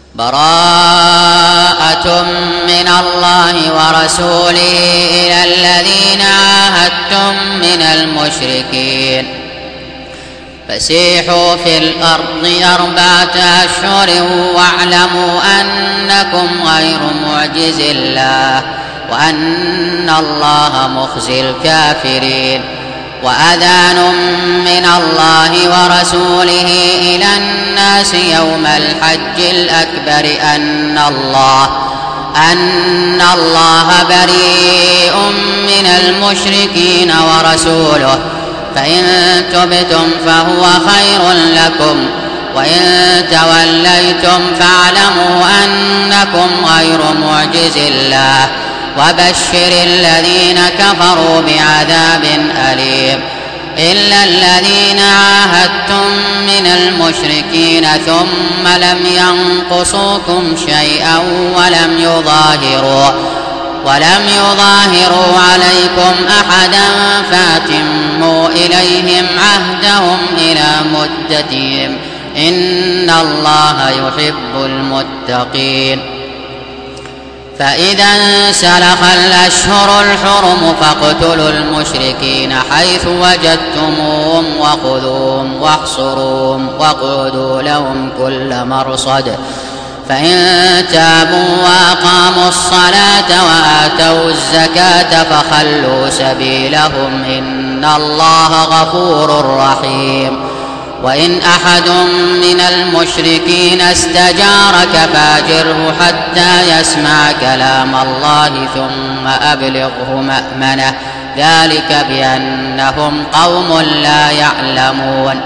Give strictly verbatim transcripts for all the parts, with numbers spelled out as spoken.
براءة من الله ورسوله إلى الذين عاهدتم من المشركين فسيحوا في الأرض أربعة أشهر واعلموا أنكم غير معجز الله وأن الله مخزي الكافرين. وأذان من الله ورسوله إلى الناس يوم الحج الأكبر أن الله أن الله بريء من المشركين ورسوله فإن تبتم فهو خير لكم وإن توليتم فاعلموا أنكم غير معجز الله وبشر الذين كفروا بعذاب أليم. إلا الذين عاهدتم من المشركين ثم لم ينقصوكم شيئا ولم يظاهروا ولم يظاهروا عليكم أحدا فاتموا إليهم عهدهم إلى مدتهم إن الله يحب المتقين. فإذا انسلخ الأشهر الحرم فاقتلوا المشركين حيث وجدتموهم وخذوهم واحصروهم واقعدوا لهم كل مرصد فإن تابوا وأقاموا الصلاة وآتوا الزكاة فخلوا سبيلهم إن الله غفور رحيم. وإن أحد من المشركين استجارك فاجره حتى يسمع كلام الله ثم أبلغه مأمنه ذلك بأنهم قوم لا يعلمون.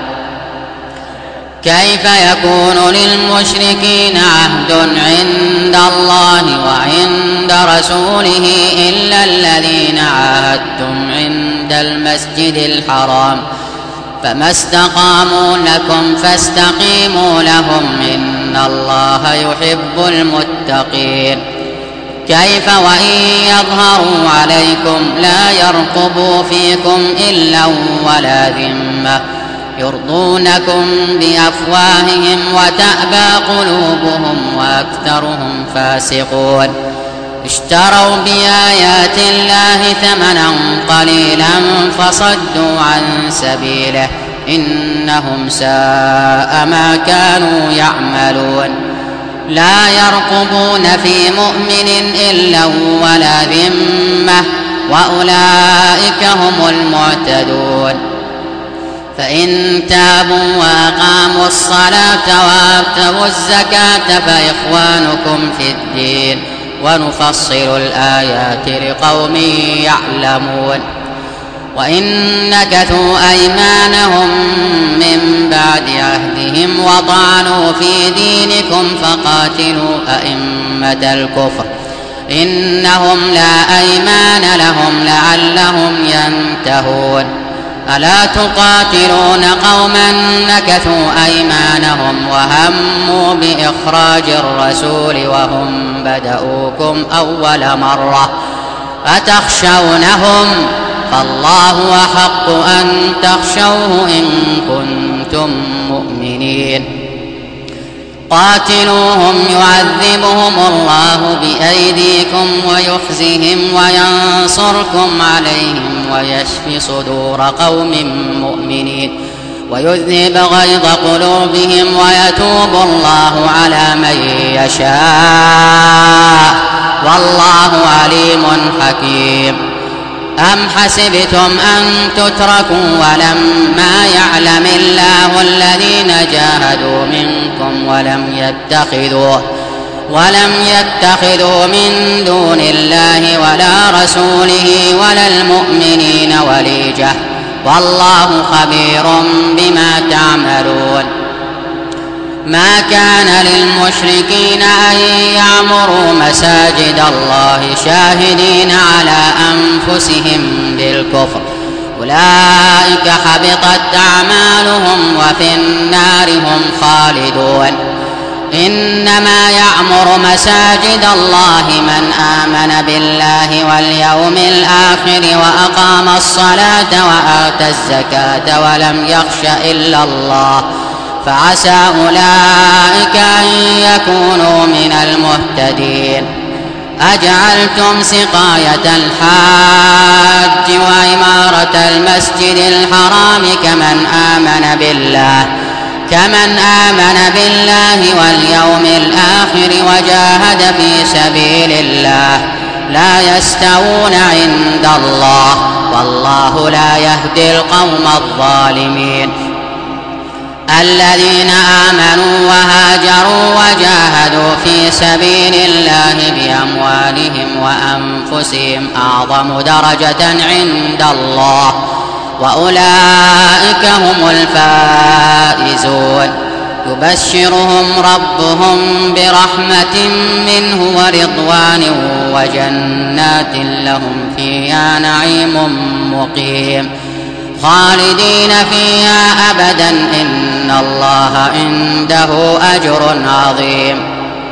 كيف يكون للمشركين عهد عند الله وعند رسوله إلا الذين عاهدتم عند المسجد الحرام فما استقاموا لكم فاستقيموا لهم إن الله يحب المتقين. كيف وإن يظهروا عليكم لا يرقبوا فيكم إلا ولا ذمة يرضونكم بأفواههم وتأبى قلوبهم وأكثرهم فاسقون. اشتروا بآيات الله ثمنا قليلا فصدوا عن سبيله إنهم ساء ما كانوا يعملون. لا يرقبون في مؤمن إلا ولا ذمة وأولئك هم المعتدون. فإن تابوا وأقاموا الصلاة وآتوا الزكاة فإخوانكم في الدين ونفصل الآيات لقوم يعلمون. وإن نكثوا أيمانهم من بعد عهدهم وطعنوا في دينكم فقاتلوا أئمة الكفر إنهم لا أيمان لهم لعلهم ينتهون. ألا تقاتلون قوما نكثوا أيمانهم وهموا بإخراج الرسول وهم بدؤوكم أول مرة أتخشونهم فالله أحق أن تخشوه إن كنتم مؤمنين. قاتلوهم يعذبهم الله بأيديكم ويخزهم وينصركم عليهم ويشفي صدور قوم مؤمنين ويذهب غيظ قلوبهم ويتوب الله على من يشاء والله عليم حكيم. أم حسبتم أن تتركوا ولما يعلم الله الذين جاهدوا منكم ولم يتخذوا ولم يتخذوا من دون الله ولا رسوله ولا المؤمنين وليجة والله خبير بما تعملون. ما كان للمشركين أن يعمروا مساجد الله شاهدين على أنفسهم بالكفر أولئك حبطت أعمالهم وفي النار هم خالدون. إنما يعمر مساجد الله من آمن بالله واليوم الآخر وأقام الصلاة وآتى الزكاة ولم يخش إلا الله فعسى أولئك أن يكونوا من المهتدين. أجعلتم سقاية الحاج وعمارة المسجد الحرام كمن آمن بالله كمن آمن بالله واليوم الآخر وجاهد في سبيل الله لا يستوون عند الله والله لا يهدي القوم الظالمين. الذين آمنوا وهاجروا وجاهدوا في سبيل الله بأموالهم وأنفسهم أعظم درجة عند الله وأولئك هم الفائزون. يبشرهم ربهم برحمة منه ورضوان وجنات لهم فيها نعيم مقيم خالدين فيها أبدا إن الله عنده أجر عظيم.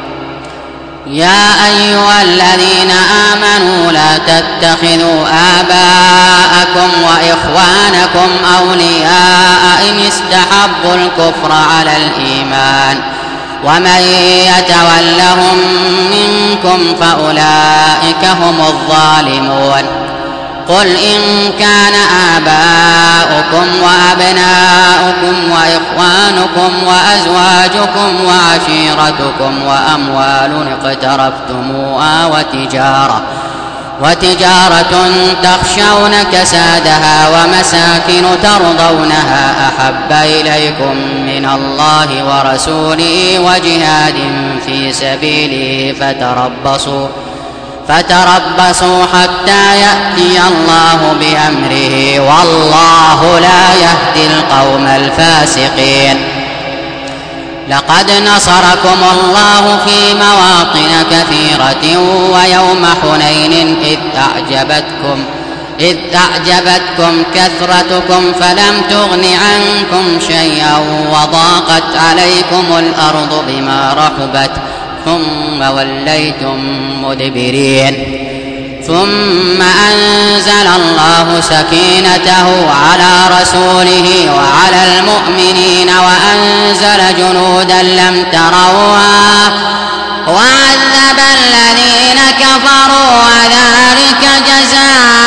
يا أيها الذين آمنوا لا تتخذوا آباءكم وإخوانكم أولياء إن استحبوا الكفر على الإيمان ومن يتولهم منكم فأولئك هم الظالمون. قل إن كان آباؤكم وأبناؤكم وإخوانكم وأزواجكم وعشيرتكم وأموال اقترفتموها وتجارة وتجارة تخشون كسادها ومساكن ترضونها أحب إليكم من الله ورسوله وجهاد في سبيله فتربصوا فتربصوا حتى يأتي الله بأمره والله لا يهدي القوم الفاسقين. لقد نصركم الله في مواطن كثيرة ويوم حنين إذ أعجبتكم إذ أعجبتكم كثرتكم فلم تغن عنكم شيئا وضاقت عليكم الأرض بما رحبت ثم وليتم مدبرين. ثم أنزل الله سكينته على رسوله وعلى المؤمنين وأنزل جنودا لم تروها وعذب الذين كفروا وذلك جزاء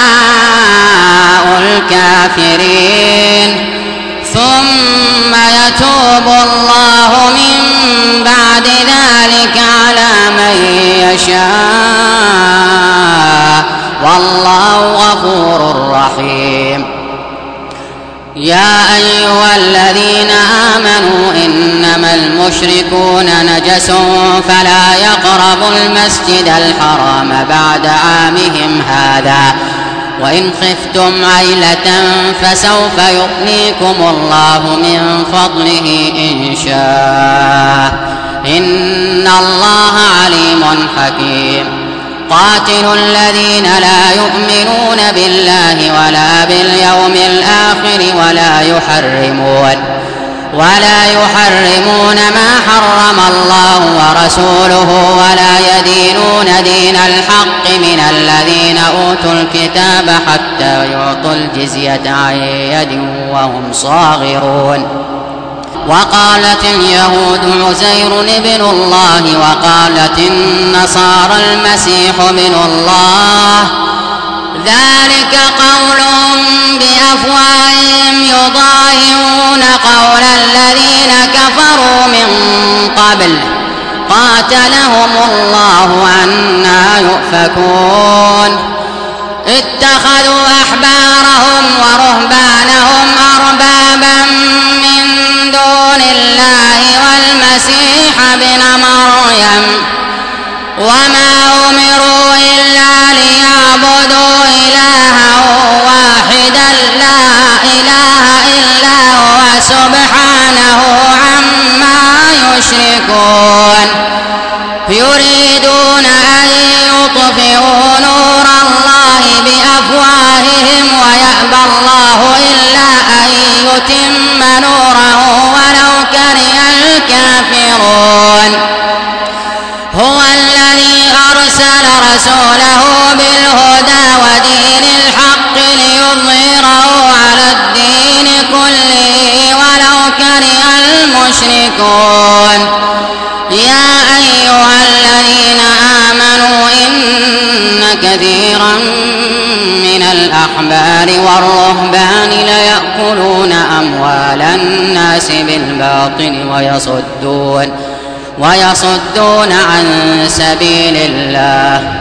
الكافرين. ثم يتوب الله من بعد ذلك على من يشاء والله غفور رحيم. يا أيها الذين آمنوا إنما المشركون نجس فلا يقربوا المسجد الحرام بعد عامهم هذا وإن خفتم عيلة فسوف يغنيكم الله من فضله إن شاء إن الله عليم حكيم. قاتلوا الذين لا يؤمنون بالله ولا باليوم الآخر ولا يحرمون ولا يحرمون ما حرم الله ورسوله ولا يدينون دين الحق من الذين أوتوا الكتاب حتى يعطوا الجزية عن يد وهم صاغرون. وقالت اليهود عزير ابن الله وقالت النصارى المسيح ابن الله ذلك قولهم بأفواههم يضاهئون قول الذين كفروا من قبل قاتلهم الله أنى يؤفكون. اتخذوا أحبارهم ورهبانهم أربابا من دون الله والمسيح ابن مريم وما أمروا إلا ليعبدوا إلها واحدا لا إله إلا هو سبحانه عما يشركون. يريدون أن يطفئوا نور الله بأفواههم ويأبى الله إلا أن يتم نوره ولو كره الكافرون. هو الذي أرسل رسوله بالهدى ودين الحق ليظهره على الدين كله ولو كره المشركون. يا أيها الذين آمنوا إن كثيرا من الأحبار والرهبان ليأكلون أموال الناس بالباطل ويصدون ويصدون عن سبيل الله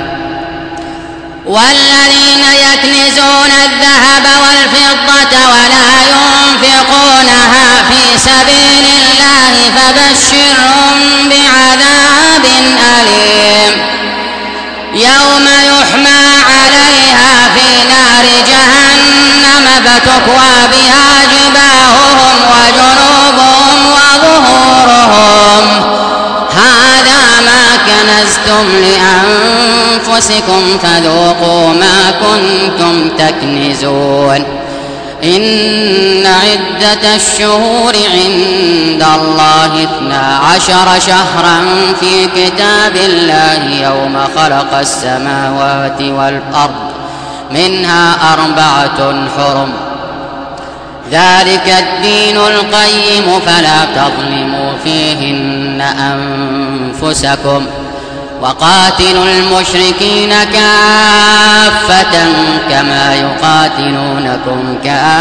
والذين يكنزون الذهب والفضة ولا ينفقونها في سبيل الله فبشرهم بعذاب أليم يوم يحمى عليها في نار جهنم فتكوى بها جباههم وجنوبهم وظهورهم هذا ما كنزتم لأنفسكم فذوقوا ما كنتم تكنزون إن عدة الشهور عند الله اثنا عشر شهرا في كتاب الله يوم خلق السماوات والأرض منها أربعة حرم ذلك الدين القيم فلا تظلموا فيهن أنفسكم وقاتلوا المشركين كافة كما يقاتلونكم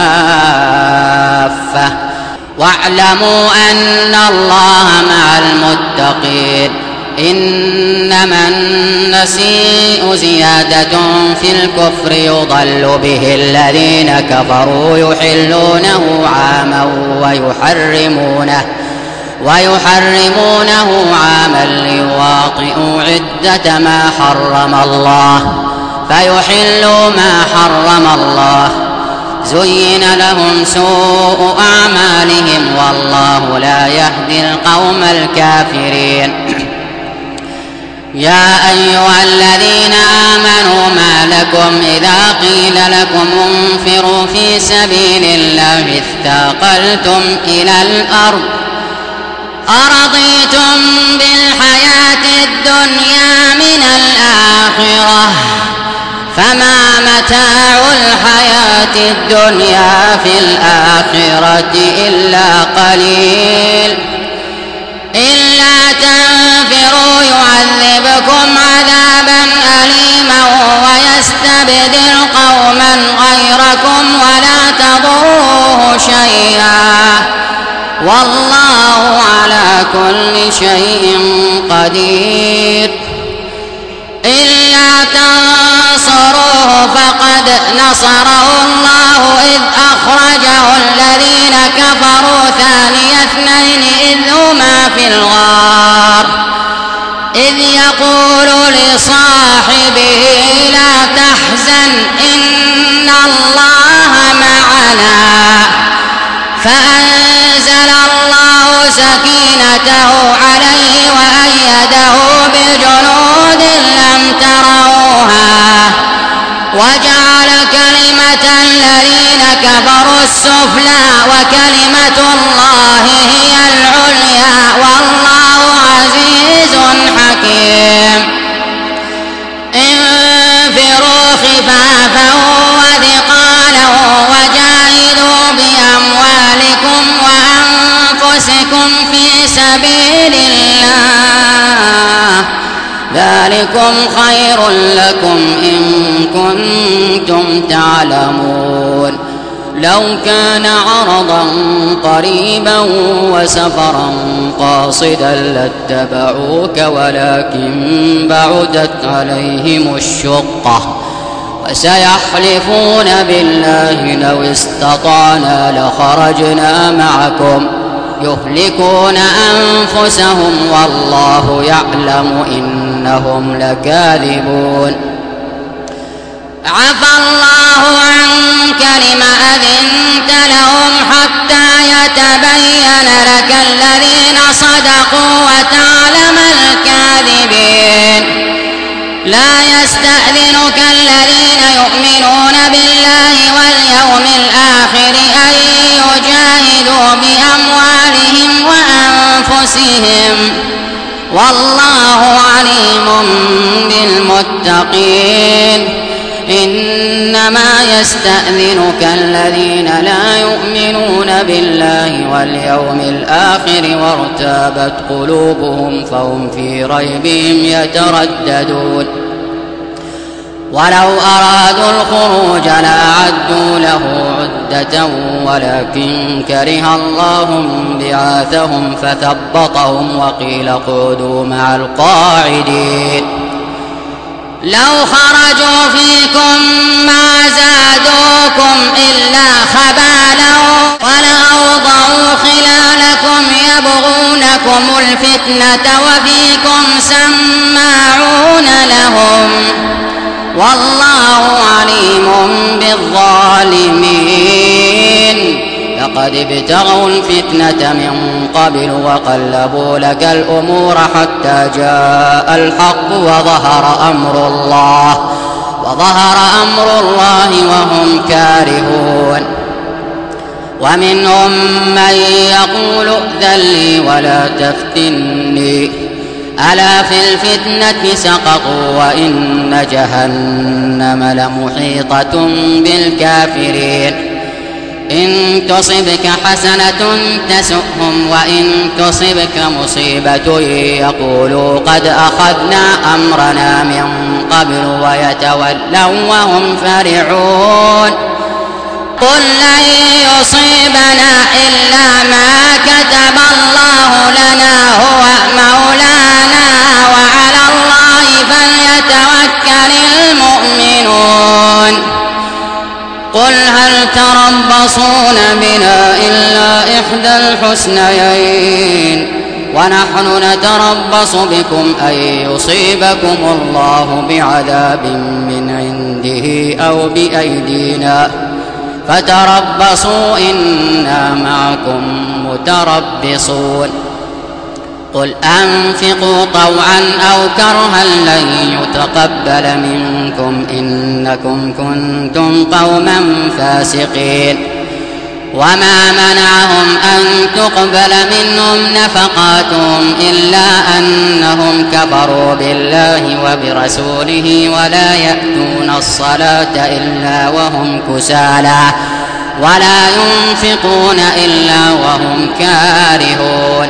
كافة واعلموا أن الله مع المتقين إنما النسيء زيادة في الكفر يضل به الذين كفروا يحلونه عاما ويحرمونه ويحرمونه عاما ليواطئوا عدة ما حرم الله فيحلوا ما حرم الله زين لهم سوء أعمالهم والله لا يهدي القوم الكافرين يا أيها الذين آمنوا ما لكم إذا قيل لكم انفروا في سبيل الله اثاقلتم إلى الأرض أرضيتم بالحياة الدنيا من الآخرة فما متاع الحياة الدنيا في الآخرة إلا قليل إلا تنفروا يعذبكم عذابا أليما ويستبدل قوما غيركم ولا تضروه شيئا والله على كل شيء قدير إلا تنصروه فقد نصره الله إذ أخرجه الذين كفروا ثاني اثنين إذ هما في الغار إذ يقول لصاحبه لا تحزن إن الله معنا فأنزل الله سكينته عليه وأيده بجنود لم تروها وجعل كلمة الذين كفروا السفلى وكلمة الله هي العليا والله عزيز حكيم انفروا خفافا وثقالا وجاهدوا بأموالكم وأنفسكم في سبيل الله ذلكم خير لكم إن كنتم تعلمون لو كان عرضا قريبا وسفرا قاصدا لاتبعوك ولكن بعدت عليهم الشقة وسيحلفون بالله لو استطعنا لخرجنا معكم يهلكون أنفسهم والله يعلم إنهم لكاذبون عفى الله عنك لم أذنت لهم حتى يتبين لك الذين صدقوا وتعلم الكاذبين لا يستأذنك الذين يؤمنون بالله واليوم الآخر أن يجاهدوا بأموالهم وأنفسهم والله عليم بالمتقين إنما يستأذنك الذين لا يؤمنون بالله واليوم الآخر وارتابت قلوبهم فهم في ريبهم يترددون ولو أرادوا الخروج لأعدوا له عدة ولكن كره الله بعاثهم فثبطهم وقيل اقعدوا مع القاعدين لو خرجوا فيكم ما زادوكم إلا خبالا ولأوضعوا خلالكم يبغونكم الفتنة وفيكم سماعون لهم والله عليم بالظالمين لقد ابتغوا الفتنة من قبل وقلبوا لك الأمور حتى جاء الحق وظهر أمر الله وظهر أمر الله وهم كارهون ومنهم من يقول ائذن لي ولا تفتني ألا في الفتنة سقطوا وإن جهنم لمحيطة بالكافرين إن تصبك حسنة تسؤهم وإن تصبك مصيبة يقولوا قد أخذنا أمرنا من قبل ويتولوا وهم فرحون قل لن يصيبنا إلا ما كتب الله لنا هو مولانا وعلى الله فليتوكل المؤمنون قل هل تربصون بنا إلا إحدى الحسنيين ونحن نتربص بكم أن يصيبكم الله بعذاب من عنده أو بأيدينا فتربصوا إنا معكم متربصون قل أنفقوا طوعا أو كرها لن يتقبل منكم إنكم كنتم قوما فاسقين وما منعهم أن تقبل منهم نفقاتهم إلا أنهم كفروا بالله وبرسوله ولا يأتون الصلاة إلا وهم كسالى ولا ينفقون إلا وهم كارهون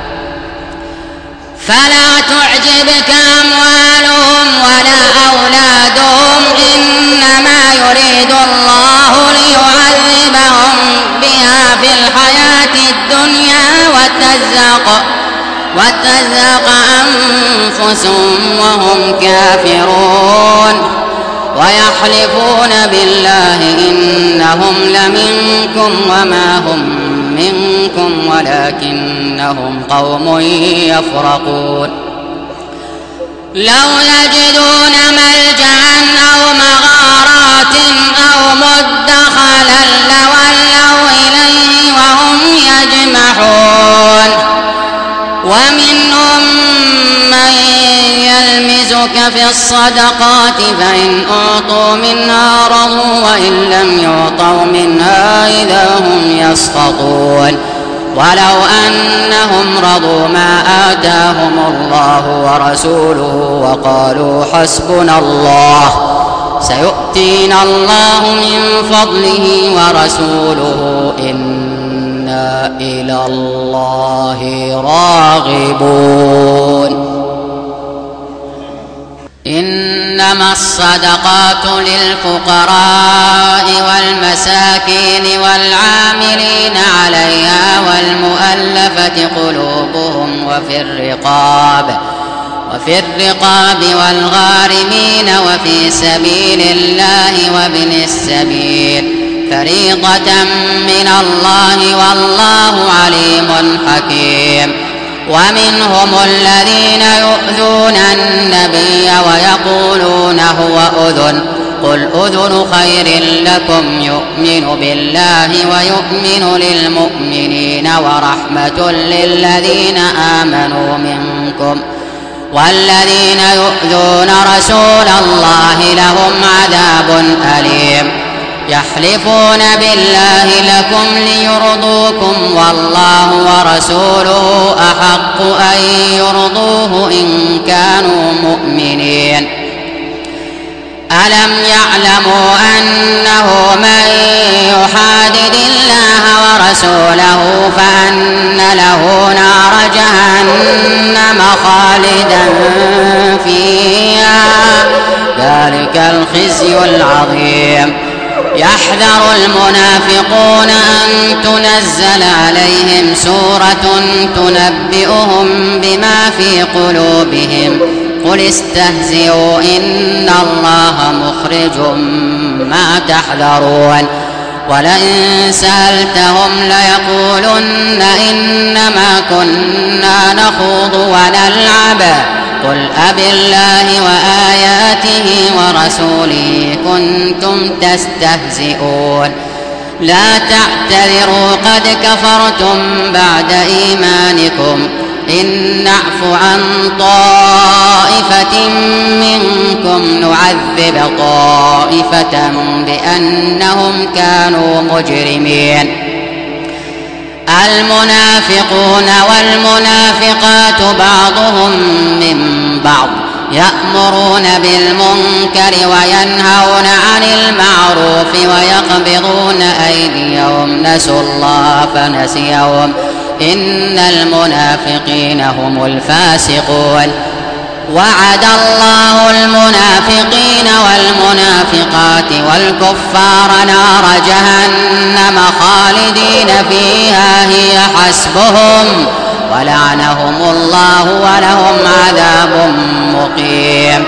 فلا تعجبك أموالهم ولا أولادهم إنما يريد الله ليعذبهم بها في الحياة الدنيا وتزهق وتزهق أنفسهم وهم كافرون ويحلفون بالله إنهم لمنكم وما هم منكم ولكنهم قوم يفرقون لو يجدون ملجأ أو مغارات أو مدخلا لولوا إليه وهم يجمحون ومنهم من يلمزك في الصدقات فإن أعطوا منها رضوا وإن لم يعطوا منها إذا هم يسخطون ولو أنهم رضوا ما آتاهم الله ورسوله وقالوا حسبنا الله سيؤتينا الله من فضله ورسوله إنا إلى الله راغبون إنما الصدقات للفقراء والمساكين والعاملين عليها والمؤلفة قلوبهم وفي الرقاب وفي الرقاب والغارمين وفي سبيل الله وابن السبيل فريضة من الله والله عليم حكيم ومنهم الذين يؤذون النبي ويقولون هو أذن قل أذن خير لكم يؤمن بالله ويؤمن للمؤمنين ورحمة للذين آمنوا منكم والذين يؤذون رسول الله لهم عذاب أليم يحلفون بالله لكم ليرضوكم والله ورسوله أحق أن يرضوه إن كانوا مؤمنين ألم يعلموا أنه من يحادد الله ورسوله فأن له نار جهنم خالدا فيها ذلك الخزي العظيم. يحذر المنافقون أن تنزل عليهم سورة تنبئهم بما في قلوبهم قل استهزئوا إن الله مخرج ما تحذرون. ولئن سألتهم ليقولن إنما كنا نخوض ونلعب قل أبالله وآياته ورسوله كنتم تستهزئون. لا تعتذروا قد كفرتم بعد إيمانكم إن نعف عن طائفة منكم نعذب طائفة بأنهم كانوا مجرمين. المنافقون والمنافقات بعضهم من بعض يأمرون بالمنكر وينهون عن المعروف ويقبضون أيديهم نسوا الله فنسيهم إن المنافقين هم الفاسقون. وعد الله المنافقين والمنافقات والكفار نار جهنم خالدين فيها هي حسبهم ولعنهم الله ولهم عذاب مقيم.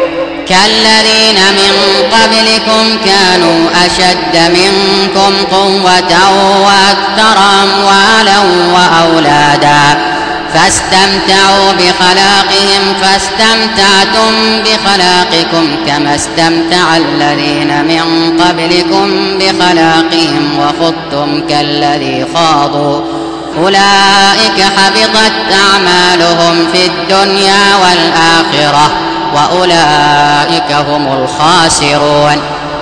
كالذين من قبلكم كانوا أشد منكم قوة وأكثر أموالا وأولادا فاستمتعوا بخلاقهم فاستمتعتم بخلاقكم كما استمتع الذين من قبلكم بخلاقهم وخضتم كالذي خاضوا أولئك حبطت أعمالهم في الدنيا والآخرة وأولئك هم الخاسرون.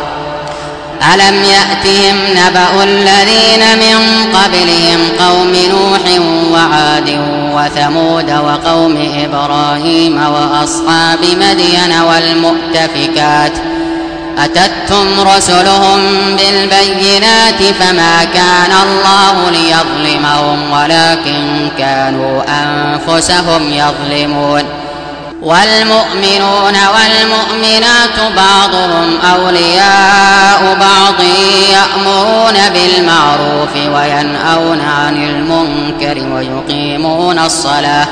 ألم يأتهم نبأ الذين من قبلهم قوم نوح وعاد وثمود وقوم إبراهيم وأصحاب مدين والمؤتفكات أتتهم رسلهم بالبينات فما كان الله ليظلمهم ولكن كانوا أنفسهم يظلمون. والمؤمنون والمؤمنات بعضهم أولياء بعض يأمرون بالمعروف وينهون عن المنكر ويقيمون الصلاة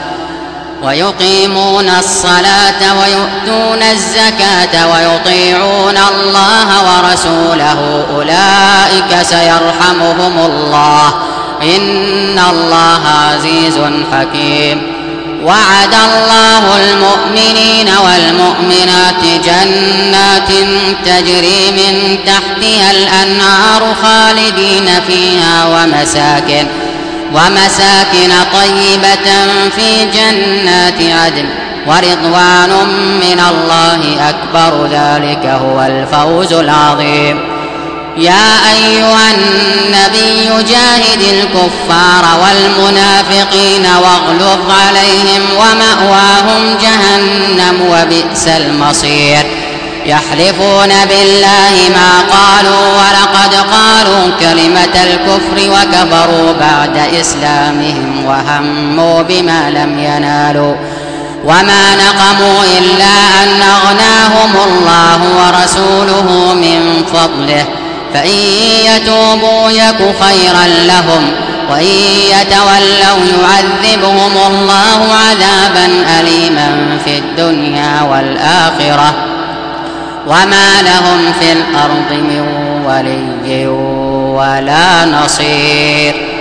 ويقيمون الصلاة ويؤتون الزكاة ويطيعون الله ورسوله أولئك سيرحمهم الله إن الله عزيز حكيم. وعد الله المؤمنين والمؤمنات جنات تجري من تحتها الأنهار خالدين فيها ومساكن ومساكن طيبة في جنات عدن ورضوان من الله أكبر ذلك هو الفوز العظيم. يا أيها النبي جاهد الكفار والمنافقين واغلظ عليهم ومأواهم جهنم وبئس المصير. يحلفون بالله ما قالوا ولقد قالوا كلمة الكفر وكفروا بعد إسلامهم وهموا بما لم ينالوا وما نقموا إلا أن أغناهم الله ورسوله من فضله فإن يتوبوا يك خيرا لهم وإن يتولوا يعذبهم الله عذابا أليما في الدنيا والآخرة وما لهم في الأرض من ولي ولا نصير.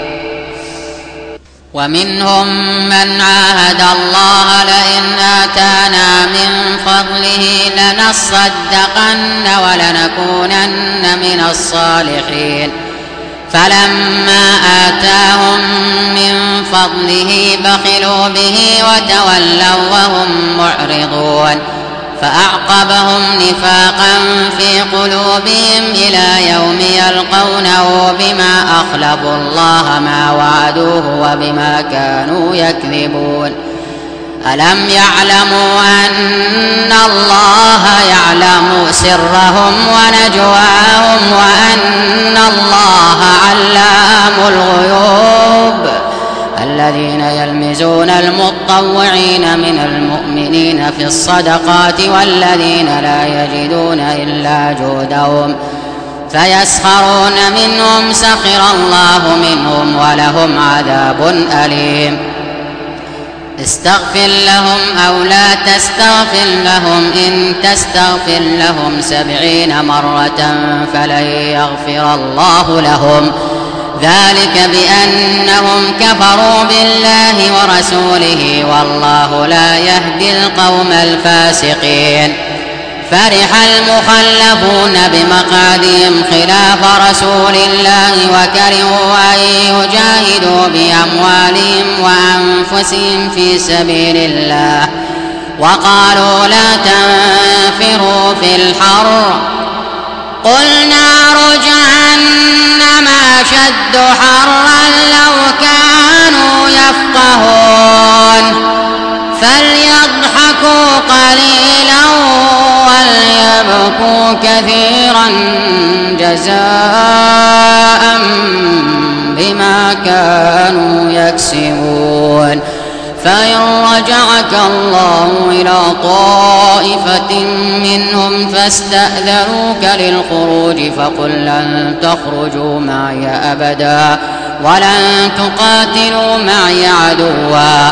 ومنهم من عاهد الله لئن آتانا من فضله لنصدقن ولنكونن من الصالحين فلما آتاهم من فضله بخلوا به وتولوا وهم معرضون فأعقبهم نفاقا في قلوبهم إلى يوم يلقونه بما أخلفوا الله ما وعدوه وبما كانوا يكذبون. ألم يعلموا أن الله يعلم سرهم ونجواهم وأن الله علام الغيوب الذين يلمزون المطوعين من المؤمنين في الصدقات والذين لا يجدون إلا جهدهم فيسخرون منهم سخر الله منهم ولهم عذاب أليم استغفر لهم أو لا تستغفر لهم إن تستغفر لهم سبعين مرة فلن يغفر الله لهم ذلك بأنهم كفروا بالله ورسوله والله لا يهدي القوم الفاسقين فرح المخلفون بمقعدهم خلاف رسول الله وكرهوا أن يجاهدوا بأموالهم وأنفسهم في سبيل الله وقالوا لا تنفروا في الحر قل نار جهنم أشد حرا لو كانوا يفقهون فليضحكوا قليلا وليبكوا كثيرا جزاء بما كانوا يكسبون فإن رجعك الله إلى طائفة منهم فاستأذنوك للخروج فقل لن تخرجوا معي أبدا ولن تقاتلوا معي عدوا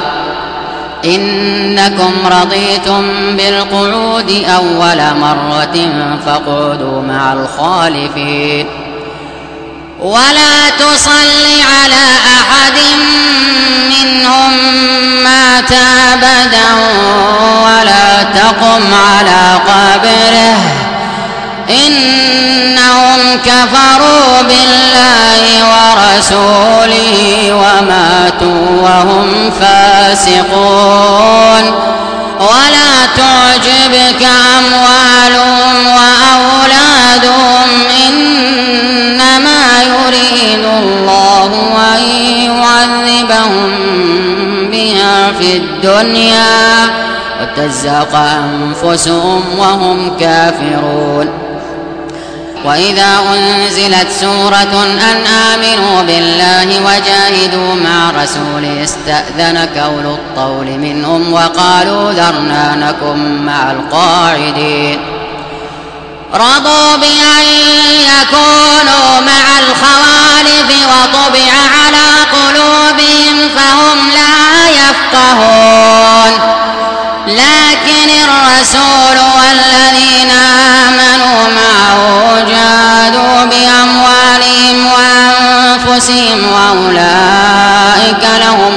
إنكم رضيتم بالقعود أول مرة فاقعدوا مع الخالفين ولا تصل على أحد منهم مات أبدا ولا تقم على قبره إنهم كفروا بالله ورسوله وماتوا وهم فاسقون ولا تعجبك أموالهم وأولادهم إنما يريد الله أن يعذبهم بها في الدنيا وتزهق أنفسهم وهم كافرون وإذا أنزلت سورة أن آمنوا بالله وجاهدوا مع رسوله استأذنك أولو الطول منهم وقالوا ذرنا نكن مع القاعدين رضوا بأن يكونوا مع الخوالف وطبع على قلوبهم فهم لا يفقهون لكن الرسول والذين آمنوا معه جاهدوا بأموالهم وأنفسهم وأولئك لهم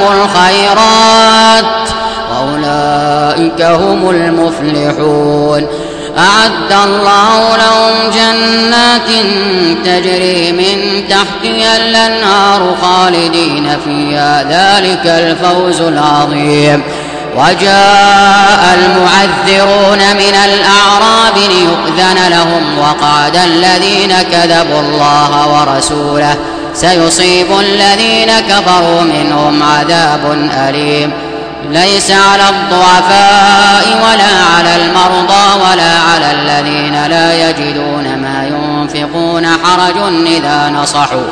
الخيرات وأولئك هم المفلحون أعد الله لهم جنات تجري من تحتها الأنهار خالدين فيها ذلك الفوز العظيم وجاء المعذرون من الأعراب ليؤذن لهم وقعد الذين كذبوا الله ورسوله سيصيب الذين كفروا منهم عذاب أليم ليس على الضعفاء ولا على المرضى ولا على الذين لا يجدون ما ينفقون حرج إذا نصحوا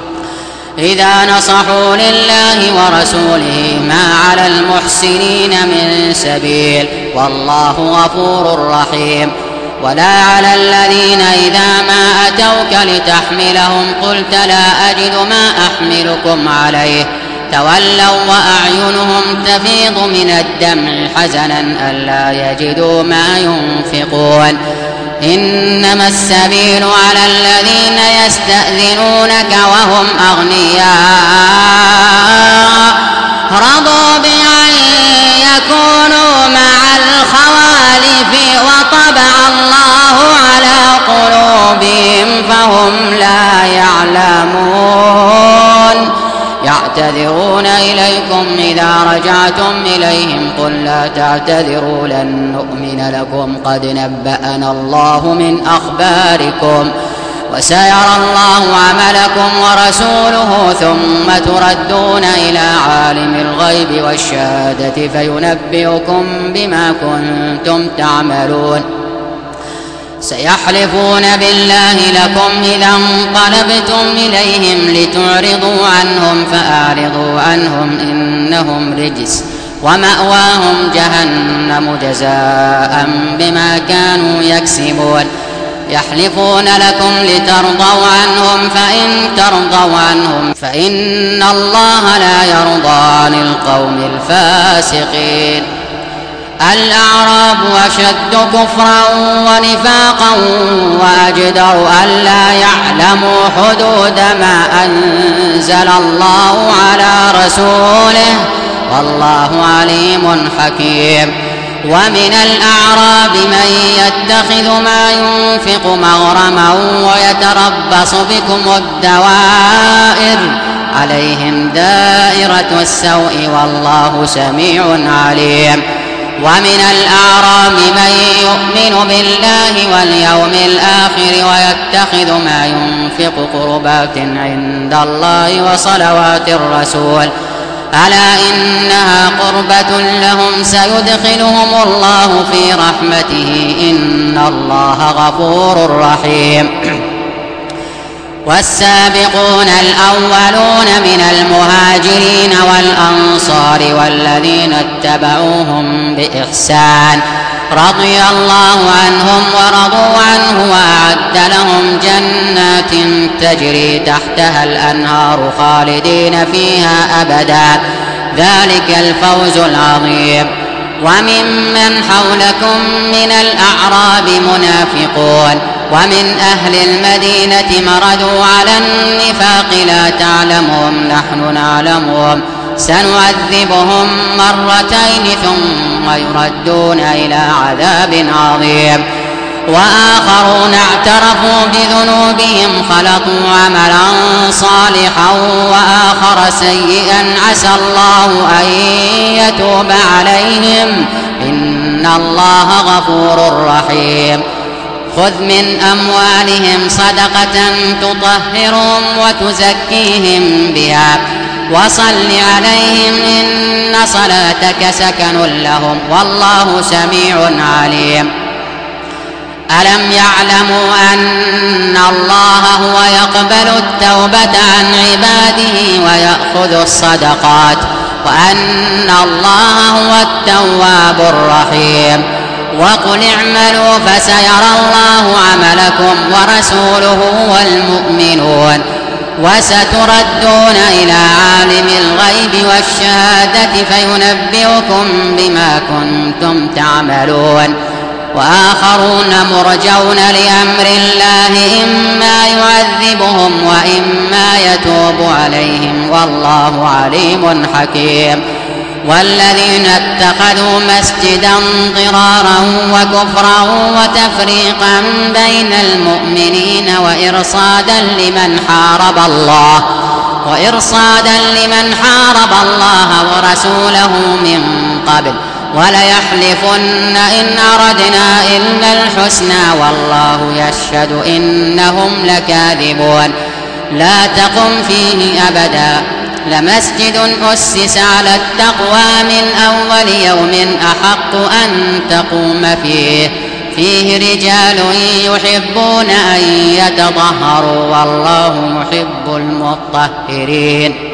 إذا نصحوا لله ورسوله ما على المحسنين من سبيل والله غفور رحيم ولا على الذين إذا ما أتوك لتحملهم قلت لا أجد ما أحملكم عليه تولوا وأعينهم تفيض من الدمع حزنا ألا يجدوا ما ينفقون إنما السبيل على الذين يستأذنونك وهم أغنياء رضوا بأن يكونوا مع الخوالف وطبع الله على قلوبهم فهم لا يعلمون يعتذرون إليكم إذا رجعتم إليهم قل لا تعتذروا لن نؤمن لكم قد نبأنا الله من أخباركم وسيرى الله عملكم ورسوله ثم تردون إلى عالم الغيب والشهادة فينبئكم بما كنتم تعملون سيحلفون بالله لكم إذا انقلبتم إليهم لتعرضوا عنهم فأعرضوا عنهم إنهم رجس ومأواهم جهنم جزاء بما كانوا يكسبون يحلفون لكم لترضوا عنهم فإن ترضوا عنهم فإن الله لا يرضى عن القوم الفاسقين الأعراب أشد كفرا ونفاقا وأجدر ألا يعلموا حدود ما أنزل الله على رسوله والله عليم حكيم ومن الأعراب من يتخذ ما ينفق مغرما ويتربص بكم الدوائر عليهم دائرة السوء والله سميع عليم ومن الأعراب من يؤمن بالله واليوم الآخر ويتخذ ما ينفق قربات عند الله وصلوات الرسول ألا إنها قربة لهم سيدخلهم الله في رحمته إن الله غفور رحيم والسابقون الأولون من المهاجرين والأنصار والذين اتبعوهم بإحسان رضي الله عنهم ورضوا عنه وأعد لهم جنات تجري تحتها الأنهار خالدين فيها أبدا ذلك الفوز العظيم وممن حولكم من الأعراب منافقون ومن أهل المدينة مردوا على النفاق لا تعلمهم نحن نعلمهم سنعذبهم مرتين ثم يردون إلى عذاب عظيم وآخرون اعترفوا بذنوبهم خلطوا عملا صالحا وآخر سيئا عسى الله أن يتوب عليهم إن الله غفور رحيم خذ من أموالهم صدقة تطهرهم وتزكيهم بها وصل عليهم إن صلاتك سكن لهم والله سميع عليم ألم يعلموا أن الله هو يقبل التوبة عن عباده ويأخذ الصدقات وأن الله هو التواب الرحيم وقل اعملوا فسيرى الله عملكم ورسوله والمؤمنون وستردون إلى عالم الغيب والشهادة فينبئكم بما كنتم تعملون وآخرون مرجون لأمر الله إما يعذبهم وإما يتوب عليهم والله عليم حكيم والذين اتخذوا مسجدا ضرارا وكفرا وتفريقا بين المؤمنين وإرصادا لمن حارب الله وإرصادا لمن حارب الله ورسوله من قبل وليحلفن إن أردنا إلا الحسنى والله يشهد إنهم لكاذبون لا تقم فيه أبدا لمسجد أسس على التقوى من أول يوم أحق أن تقوم فيه فيه رجال يحبون أن يتطهروا والله يحب المطهرين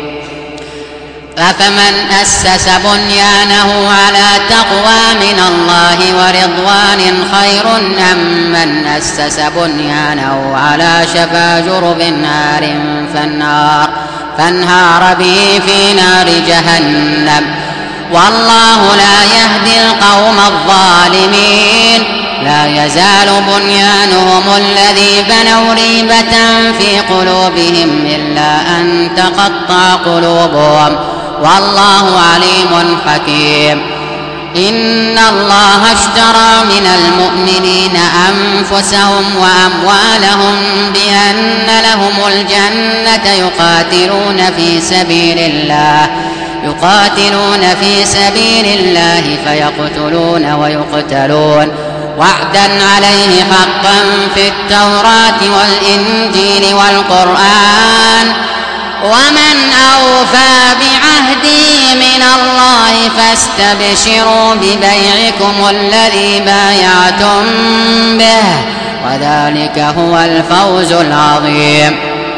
أفمن أسس بنيانه على تقوى من الله ورضوان خير أم من أسس بنيانه على شفا جرف نار فالنار فانهار به في نار جهنم والله لا يهدي القوم الظالمين لا يزال بنيانهم الذي بنوا ريبة في قلوبهم إلا أن تقطع قلوبهم والله عليم حكيم إن الله اشترى من المؤمنين أنفسهم وأموالهم بأن لهم الجنة يقاتلون في سبيل الله يقاتلون في سبيل الله فيقتلون ويقتلون وعدا عليه حقا في التوراة والإنجيل والقرآن ومن أوفى بعهده من الله فاستبشروا ببيعكم الذي بايعتم به وذلك هو الفوز العظيم.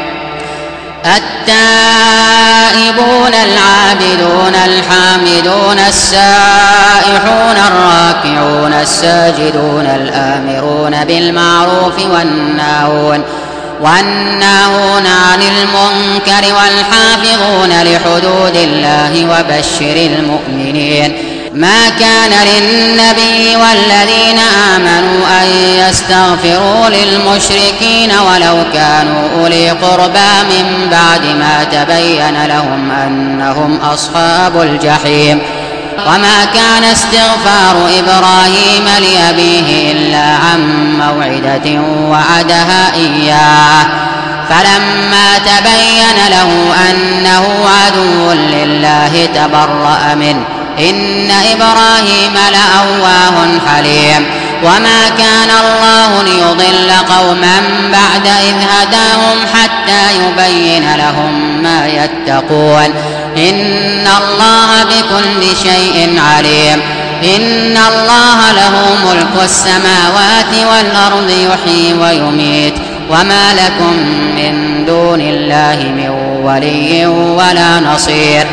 التائبون العابدون الحامدون السائحون الراكعون الساجدون الآمرون بالمعروف والناهون والناهون عن المنكر والحافظون لحدود الله وبشر المؤمنين. ما كان للنبي والذين آمنوا أن يستغفروا للمشركين ولو كانوا أولي قربى من بعد ما تبين لهم أنهم أصحاب الجحيم. وما كان استغفار إبراهيم لأبيه إلا عن موعدة وعدها إياه فلما تبين له أنه عدو لله تبرأ منه إن إبراهيم لأواه حليم. وما كان الله ليضل قوما بعد إذ هداهم حتى يبين لهم ما يتقون إن الله بكل شيء عليم. إن الله له ملك السماوات والأرض يحيي ويميت وما لكم من دون الله من ولي ولا نصير.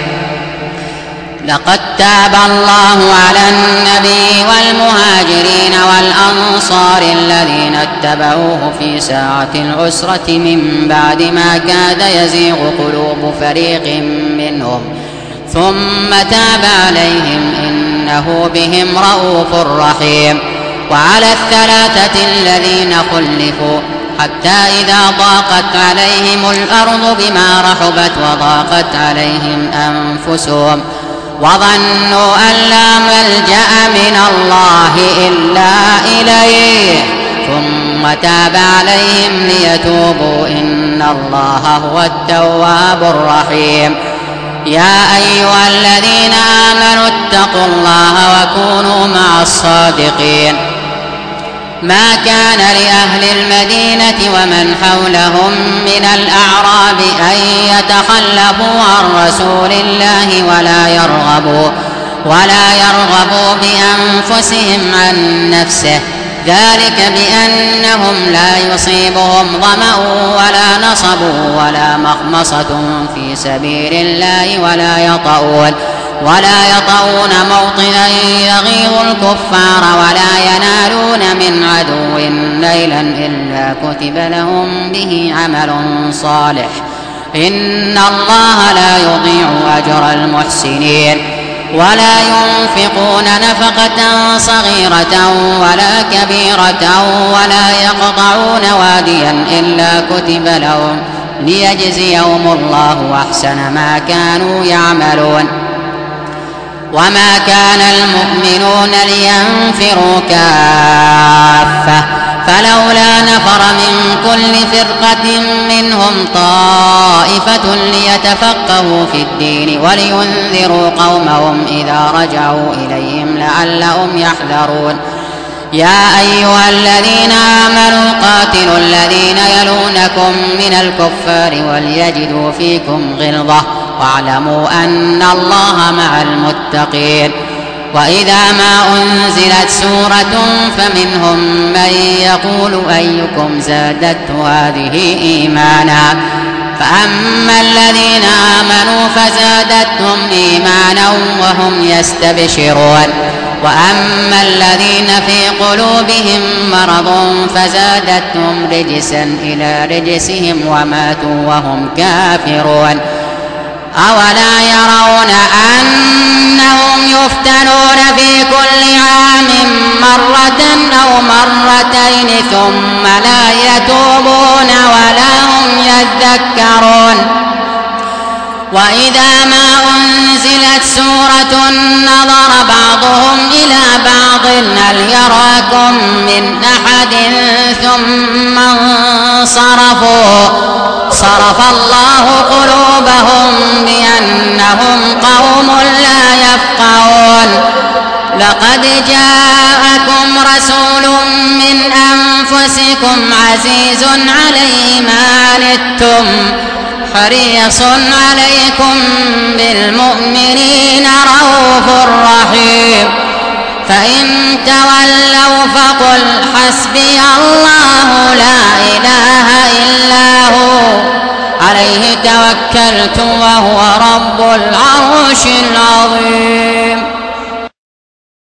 لقد تاب الله على النبي والمهاجرين والأنصار الذين اتبعوه في ساعة العسرة من بعد ما كاد يزيغ قلوب فريق منهم ثم تاب عليهم إنه بهم رءوف رحيم. وعلى الثلاثة الذين خلفوا حتى إذا ضاقت عليهم الأرض بما رحبت وضاقت عليهم أنفسهم وظنوا أن لا ملجأ من الله إلا إليه ثم تاب عليهم ليتوبوا إن الله هو التواب الرحيم. يا أيها الذين آمنوا اتقوا الله وكونوا مع الصادقين. ما كان لأهل المدينة ومن حولهم من الأعراب أن يتخلفوا عن رسول الله ولا يرغبوا ولا يرغبوا بأنفسهم عن نفسه ذلك بأنهم لا يصيبهم ظمأ ولا نصب ولا مخمصة في سبيل الله ولا يطؤون ولا يطؤون موطئا يغيظ الكفار ولا ينالون من عدو نيلا إلا كتب لهم به عمل صالح إن الله لا يضيع أجر المحسنين. ولا ينفقون نفقة صغيرة ولا كبيرة ولا يقطعون واديا إلا كتب لهم ليجزيهم الله أحسن ما كانوا يعملون. وما كان المؤمنون لينفروا كافة فلولا نفر من كل فرقة منهم طائفة ليتفقهوا في الدين ولينذروا قومهم إذا رجعوا إليهم لعلهم يحذرون. يا أيها الذين آمنوا قاتلوا الذين يلونكم من الكفار وليجدوا فيكم غلظة واعلموا أن الله مع المتقين. وإذا ما أنزلت سورة فمنهم من يقول أيكم زادته هذه إيمانا فأما الذين آمنوا فزادتهم إيمانا وهم يستبشرون وأما الذين في قلوبهم مرض فزادتهم رجسا إلى رجسهم وماتوا وهم كافرون. أولا يرون أنهم يفتنون في كل عام مرة أو مرتين ثم لا يتوبون ولا هم يذكرون. وإذا ما أنزلت سورة نظر بعضهم إلى بعض هل يراكم من أحد ثم انصرفوا صرف الله قلوبهم بأنهم قوم لا يفقهون. لقد لقد جاءكم رسول من أنفسكم عزيز عليه ما عنتم حريص عليكم بالمؤمنين رؤوف رحيم فإن تولوا فقل حسبي الله لا إله إلا هو عليه توكلت وهو رب العرش العظيم